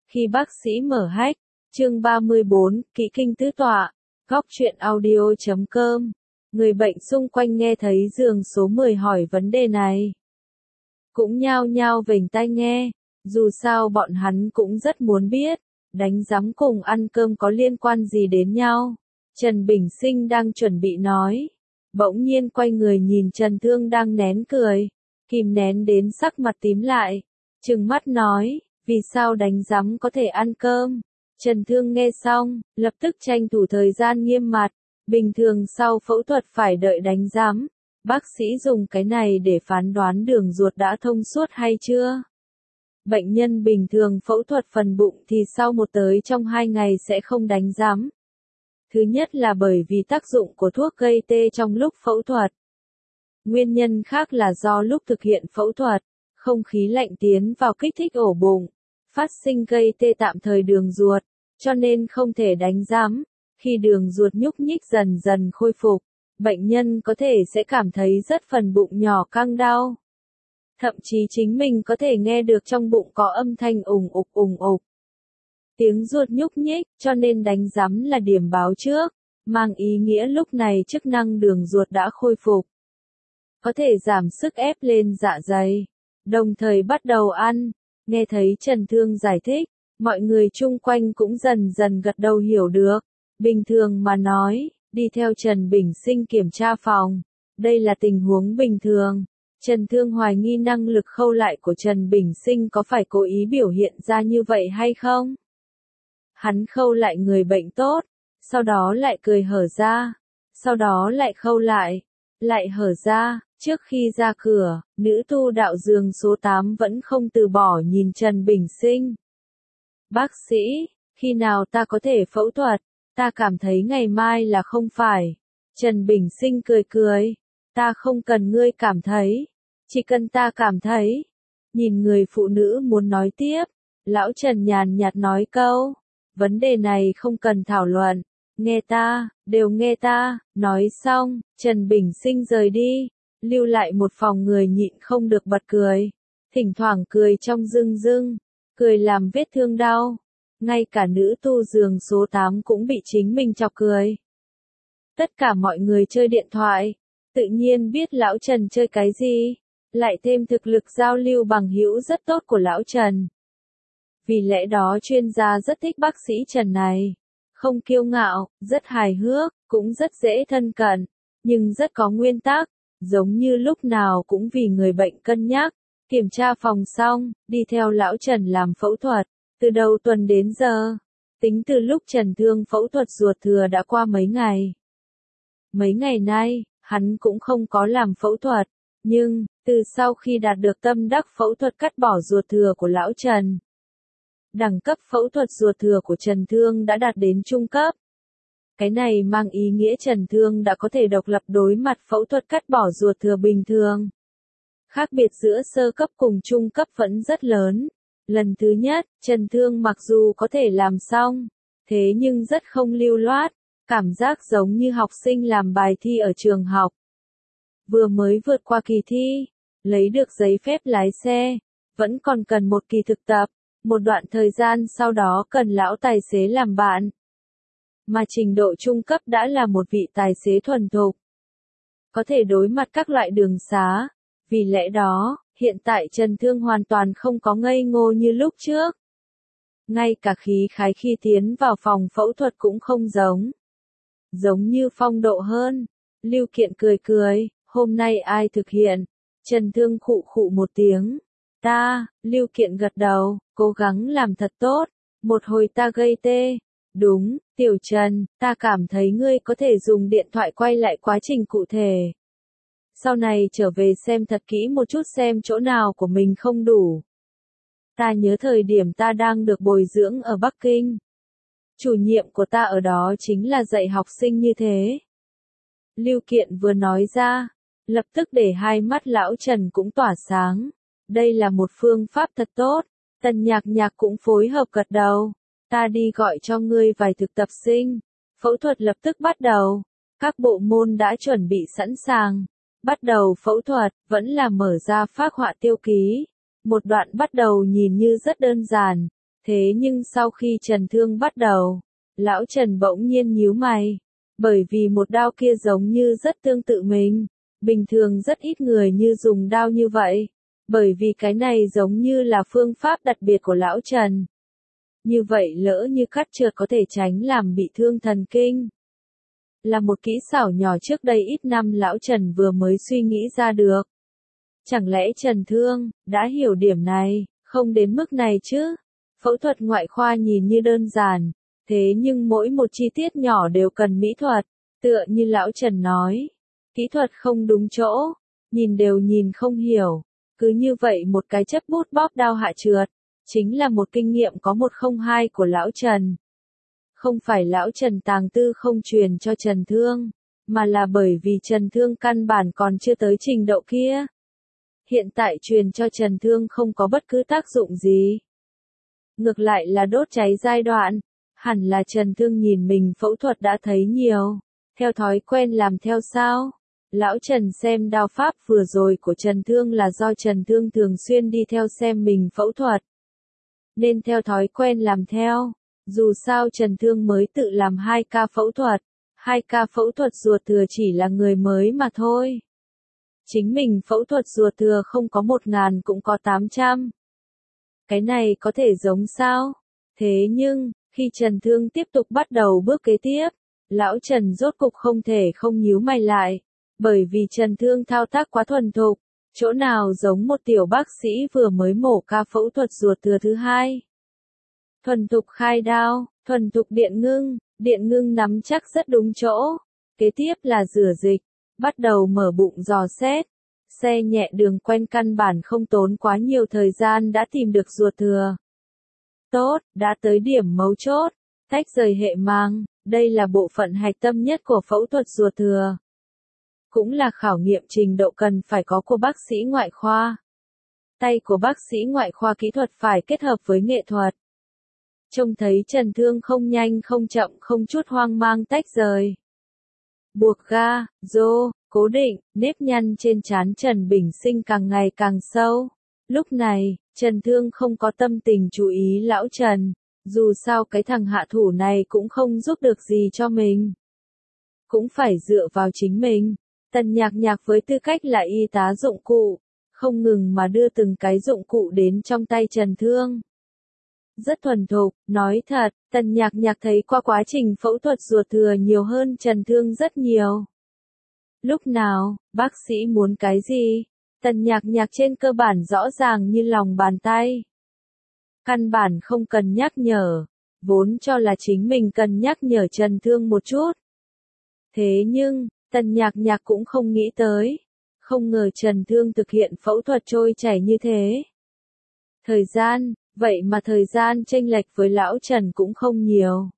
Khi bác sĩ mở hách, chương 34, Kỵ kinh tứ tọa, góc truyện audio.com. Người bệnh xung quanh nghe thấy giường số 10 hỏi vấn đề này. Cũng nhao nhao vểnh tai nghe, dù sao bọn hắn cũng rất muốn biết, đánh giám cùng ăn cơm có liên quan gì đến nhau. Trần Bình Sinh đang chuẩn bị nói, bỗng nhiên quay người nhìn Trần Thương đang nén cười, kìm nén đến sắc mặt tím lại, trừng mắt nói, vì sao đánh giám có thể ăn cơm? Trần Thương nghe xong, lập tức tranh thủ thời gian nghiêm mặt, bình thường sau phẫu thuật phải đợi đánh giám, bác sĩ dùng cái này để phán đoán đường ruột đã thông suốt hay chưa. Bệnh nhân bình thường phẫu thuật phần bụng thì sau 1 tới trong 2 ngày sẽ không đánh giám. Thứ nhất là bởi vì tác dụng của thuốc gây tê trong lúc phẫu thuật. Nguyên nhân khác là do lúc thực hiện phẫu thuật, không khí lạnh tiến vào kích thích ổ bụng, phát sinh gây tê tạm thời đường ruột, cho nên không thể đánh giám. Khi đường ruột nhúc nhích dần dần khôi phục, bệnh nhân có thể sẽ cảm thấy rất phần bụng nhỏ căng đau. Thậm chí chính mình có thể nghe được trong bụng có âm thanh ùng ục. Tiếng ruột nhúc nhích, cho nên đánh giám là điểm báo trước, mang ý nghĩa lúc này chức năng đường ruột đã khôi phục. Có thể giảm sức ép lên dạ dày, đồng thời bắt đầu ăn. Nghe thấy Trần Thương giải thích, mọi người chung quanh cũng dần dần gật đầu hiểu được. Bình thường mà nói, đi theo Trần Bình Sinh kiểm tra phòng, đây là tình huống bình thường. Trần Thương hoài nghi năng lực khâu lại của Trần Bình Sinh có phải cố ý biểu hiện ra như vậy hay không? Hắn khâu lại người bệnh tốt, sau đó lại cười hở ra, sau đó lại khâu lại hở ra. Trước khi ra cửa, nữ tu đạo giường số 8 vẫn không từ bỏ nhìn Trần Bình Sinh. Bác sĩ, khi nào ta có thể phẫu thuật? Ta cảm thấy ngày mai là không phải. Trần Bình Sinh cười, ta không cần ngươi cảm thấy, chỉ cần ta cảm thấy. Nhìn người phụ nữ muốn nói tiếp, lão Trần nhàn nhạt nói câu, vấn đề này không cần thảo luận, nghe ta, đều nghe ta. Nói xong, Trần Bình Sinh rời đi, lưu lại một phòng người nhịn không được bật cười, thỉnh thoảng cười trong rưng, cười làm vết thương đau. Ngay cả nữ tu giường số 8 cũng bị chính mình chọc cười. Tất cả mọi người chơi điện thoại, tự nhiên biết lão Trần chơi cái gì, lại thêm thực lực giao lưu bằng hữu rất tốt của lão Trần. Vì lẽ đó chuyên gia rất thích bác sĩ Trần này, không kiêu ngạo, rất hài hước, cũng rất dễ thân cận, nhưng rất có nguyên tắc, giống như lúc nào cũng vì người bệnh cân nhắc. Kiểm tra phòng xong, đi theo lão Trần làm phẫu thuật. Từ đầu tuần đến giờ, tính từ lúc Trần Thương phẫu thuật ruột thừa đã qua mấy ngày. Mấy ngày nay, hắn cũng không có làm phẫu thuật, nhưng, từ sau khi đạt được tâm đắc phẫu thuật cắt bỏ ruột thừa của lão Trần, đẳng cấp phẫu thuật ruột thừa của Trần Thương đã đạt đến trung cấp. Cái này mang ý nghĩa Trần Thương đã có thể độc lập đối mặt phẫu thuật cắt bỏ ruột thừa bình thường. Khác biệt giữa sơ cấp cùng trung cấp vẫn rất lớn. Lần thứ nhất, Trần Thương mặc dù có thể làm xong, thế nhưng rất không lưu loát, cảm giác giống như học sinh làm bài thi ở trường học. Vừa mới vượt qua kỳ thi, lấy được giấy phép lái xe, vẫn còn cần một kỳ thực tập, một đoạn thời gian sau đó cần lão tài xế làm bạn. Mà trình độ trung cấp đã là một vị tài xế thuần thục, có thể đối mặt các loại đường xá. Vì lẽ đó, hiện tại Trần Thương hoàn toàn không có ngây ngô như lúc trước. Ngay cả khí khái khi tiến vào phòng phẫu thuật cũng không giống như phong độ hơn. Lưu Kiện cười, hôm nay ai thực hiện? Trần Thương khụ một tiếng. Ta. Lưu Kiện gật đầu, cố gắng làm thật tốt. Một hồi ta gây tê. Đúng, Tiểu Trần, ta cảm thấy ngươi có thể dùng điện thoại quay lại quá trình cụ thể. Sau này trở về xem thật kỹ một chút xem chỗ nào của mình không đủ. Ta nhớ thời điểm ta đang được bồi dưỡng ở Bắc Kinh. Chủ nhiệm của ta ở đó chính là dạy học sinh như thế. Lưu Kiện vừa nói ra, lập tức để hai mắt lão Trần cũng tỏa sáng. Đây là một phương pháp thật tốt. Tần Nhạc cũng phối hợp gật đầu. Ta đi gọi cho ngươi vài thực tập sinh. Phẫu thuật lập tức bắt đầu. Các bộ môn đã chuẩn bị sẵn sàng. Bắt đầu phẫu thuật, vẫn là mở ra phác họa tiêu ký. Một đoạn bắt đầu nhìn như rất đơn giản, Thế nhưng sau khi Trần thương bắt đầu, lão Trần bỗng nhiên nhíu mày, bởi vì một đao kia giống như rất tương tự mình, bình thường rất ít người như dùng đao như vậy, bởi vì cái này giống như là phương pháp đặc biệt của lão Trần. Như vậy lỡ như cắt trượt có thể tránh làm bị thương thần kinh. Là một kỹ xảo nhỏ trước đây ít năm lão Trần vừa mới suy nghĩ ra được. Chẳng lẽ Trần Thương đã hiểu điểm này, không đến mức này chứ? Phẫu thuật ngoại khoa nhìn như đơn giản, thế nhưng mỗi một chi tiết nhỏ đều cần mỹ thuật, tựa như lão Trần nói. Kỹ thuật không đúng chỗ, nhìn đều nhìn không hiểu. Cứ như vậy một cái chấp bút bóp đao hạ trượt, chính là một kinh nghiệm có 102 của lão Trần. Không phải lão Trần tàng tư không truyền cho Trần Thương, mà là bởi vì Trần Thương căn bản còn chưa tới trình độ kia. Hiện tại truyền cho Trần Thương không có bất cứ tác dụng gì. Ngược lại là đốt cháy giai đoạn, hẳn là Trần Thương nhìn mình phẫu thuật đã thấy nhiều, theo thói quen làm theo sao. Lão Trần xem đao pháp vừa rồi của Trần Thương là do Trần Thương thường xuyên đi theo xem mình phẫu thuật, nên theo thói quen làm theo. Dù sao Trần Thương mới tự làm 2 ca phẫu thuật, 2 ca phẫu thuật ruột thừa chỉ là người mới mà thôi. Chính mình phẫu thuật ruột thừa không có 1.000 cũng có 800. Cái này có thể giống sao? Thế nhưng, khi Trần Thương tiếp tục bắt đầu bước kế tiếp, lão Trần rốt cục không thể không nhíu mày lại, bởi vì Trần Thương thao tác quá thuần thục, chỗ nào giống một tiểu bác sĩ vừa mới mổ ca phẫu thuật ruột thừa thứ 2. Thuần thục khai đao, thuần thục điện ngưng nắm chắc rất đúng chỗ. Kế tiếp là rửa dịch, bắt đầu mở bụng dò xét. Xe nhẹ đường quen căn bản không tốn quá nhiều thời gian đã tìm được ruột thừa. Tốt, đã tới điểm mấu chốt, tách rời hệ mang, đây là bộ phận hạch tâm nhất của phẫu thuật ruột thừa. Cũng là khảo nghiệm trình độ cần phải có của bác sĩ ngoại khoa. Tay của bác sĩ ngoại khoa kỹ thuật phải kết hợp với nghệ thuật. Trông thấy Trần Thương không nhanh không chậm không chút hoang mang tách rời. Buộc ga, rô, cố định, nếp nhăn trên trán Trần Bình Sinh càng ngày càng sâu. Lúc này, Trần Thương không có tâm tình chú ý lão Trần, dù sao cái thằng hạ thủ này cũng không giúp được gì cho mình. Cũng phải dựa vào chính mình. Tần Nhạc Nhạc với tư cách là y tá dụng cụ, không ngừng mà đưa từng cái dụng cụ đến trong tay Trần Thương. Rất thuần thục, nói thật, Tần Nhạc Nhạc thấy qua quá trình phẫu thuật ruột thừa nhiều hơn Trần Thương rất nhiều. Lúc nào, bác sĩ muốn cái gì, Tần Nhạc Nhạc trên cơ bản rõ ràng như lòng bàn tay. Căn bản không cần nhắc nhở, vốn cho là chính mình cần nhắc nhở Trần Thương một chút. Thế nhưng, Tần Nhạc Nhạc cũng không nghĩ tới, không ngờ Trần Thương thực hiện phẫu thuật trôi chảy như thế. Thời gian, vậy mà thời gian chênh lệch với lão Trần cũng không nhiều.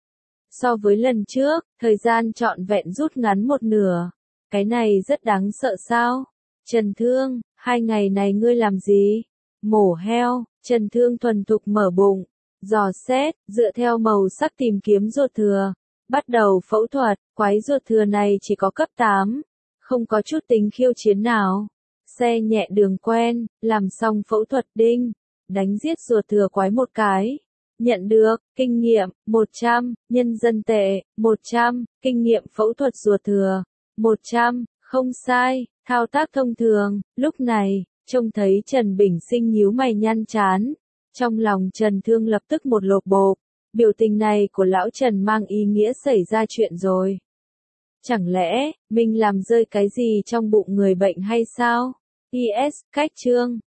So với lần trước, thời gian trọn vẹn rút ngắn một nửa. Cái này rất đáng sợ sao? Trần Thương, 2 ngày này ngươi làm gì? Mổ heo. Trần Thương thuần thục mở bụng, dò xét, dựa theo màu sắc tìm kiếm ruột thừa. Bắt đầu phẫu thuật, quái ruột thừa này chỉ có cấp 8, không có chút tính khiêu chiến nào. Xe nhẹ đường quen, làm xong phẫu thuật đinh, đánh giết ruột thừa quái một cái. Nhận được, kinh nghiệm, 100, nhân dân tệ, 100, kinh nghiệm phẫu thuật ruột thừa, 100, không sai, thao tác thông thường. Lúc này, trông thấy Trần Bình Sinh nhíu mày nhăn trán. Trong lòng Trần Thương lập tức một lột bột. Biểu tình này của lão Trần mang ý nghĩa xảy ra chuyện rồi. Chẳng lẽ, mình làm rơi cái gì trong bụng người bệnh hay sao? IS, cách chương.